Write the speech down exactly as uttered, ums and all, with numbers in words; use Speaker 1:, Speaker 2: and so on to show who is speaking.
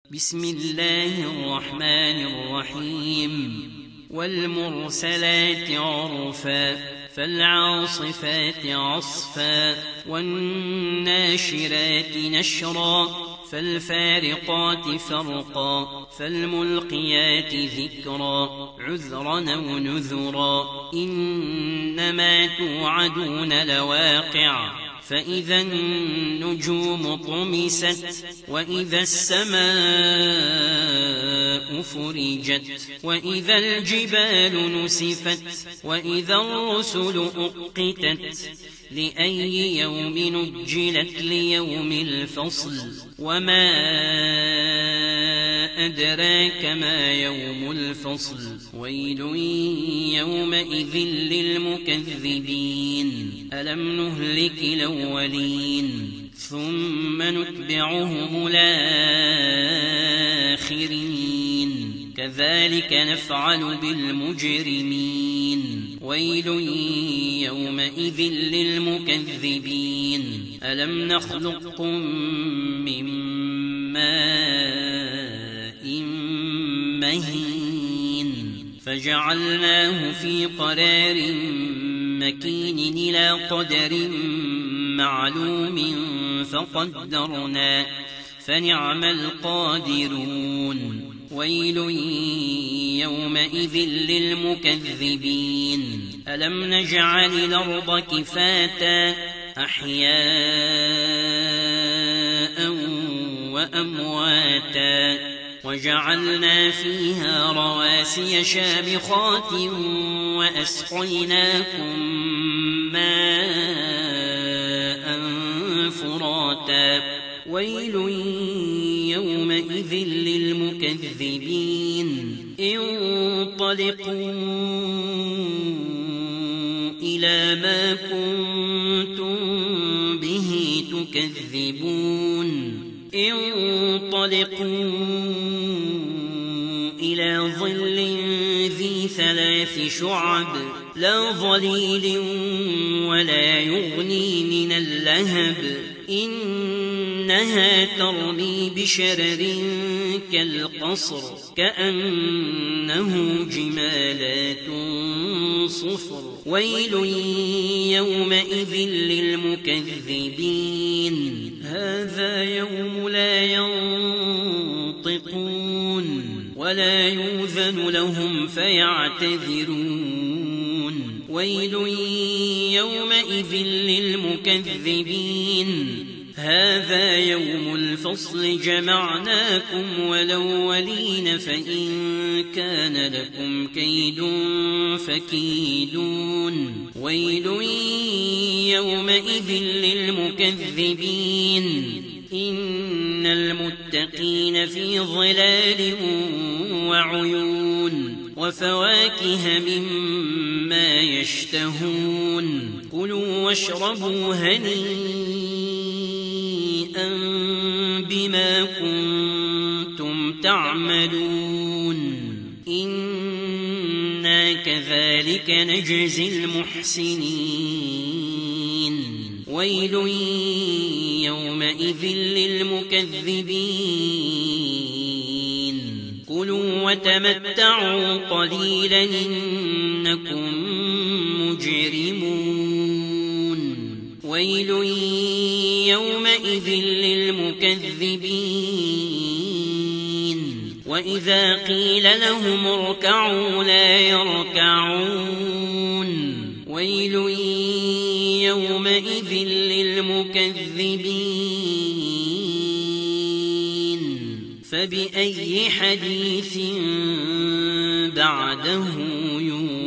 Speaker 1: بسم الله الرحمن الرحيم والمرسلات عرفا فالعاصفات عصفا والناشرات نشرا فالفارقات فرقا فالملقيات ذكرا عذرا أو نذرا إنما توعدون لواقع فإذا النجوم طمست وإذا السماء فرجت وإذا الجبال نسفت وإذا الرسل أقتت لأي يوم نجلت ليوم الفصل وما أدراك ما يوم الفصل ويل يومئذ للمكذبين ألم نهلك الأولين ثم نتبعهم الآخرين كذلك نفعل بالمجرمين ويل يومئذ للمكذبين ألم نخلقكم من ماء مهين فجعلناه في قرار مكين إلى قدر معلوم فقدرنا فنعم القادرون ويل يومئذ للمكذبين ألم نجعل الأرض كفاتا أحياء وأمواتا وجعلنا فيها رواسي شامخات وأسقيناكم ماء فراتا ويل يومئذ للمكذبين انطلقوا إلى ما كنتم به تكذبون انطلقوا إلى ظل ذي ثلاث شعب لا ظليل ولا يغني من اللهب إنها ترمي بشرر كالقصر كأنه جمالات صفر ويل يومئذ للمكذبين هذا يوم لا ينطقون ولا يؤذن لهم فيعتذرون ويل يومئذ للمكذبين هذا يوم الفصل جمعناكم والأولين فإن كان لكم كيد فكيدون ويل يومئذ للمكذبين إن المتقين في ظلال وعيون وفواكه مما يشتهون كلوا واشربوا هنيئا بما كنتم تعملون إنا كذلك نجزي المحسنين ويل يومئذ للمكذبين كلوا وتمتعوا قليلا إنكم مجرمون ويل يومئذ للمكذبين وإذا قيل لهم اركعوا لا يركعون ويل يومئذ للمكذبين فبأي حديث بعده يؤمنون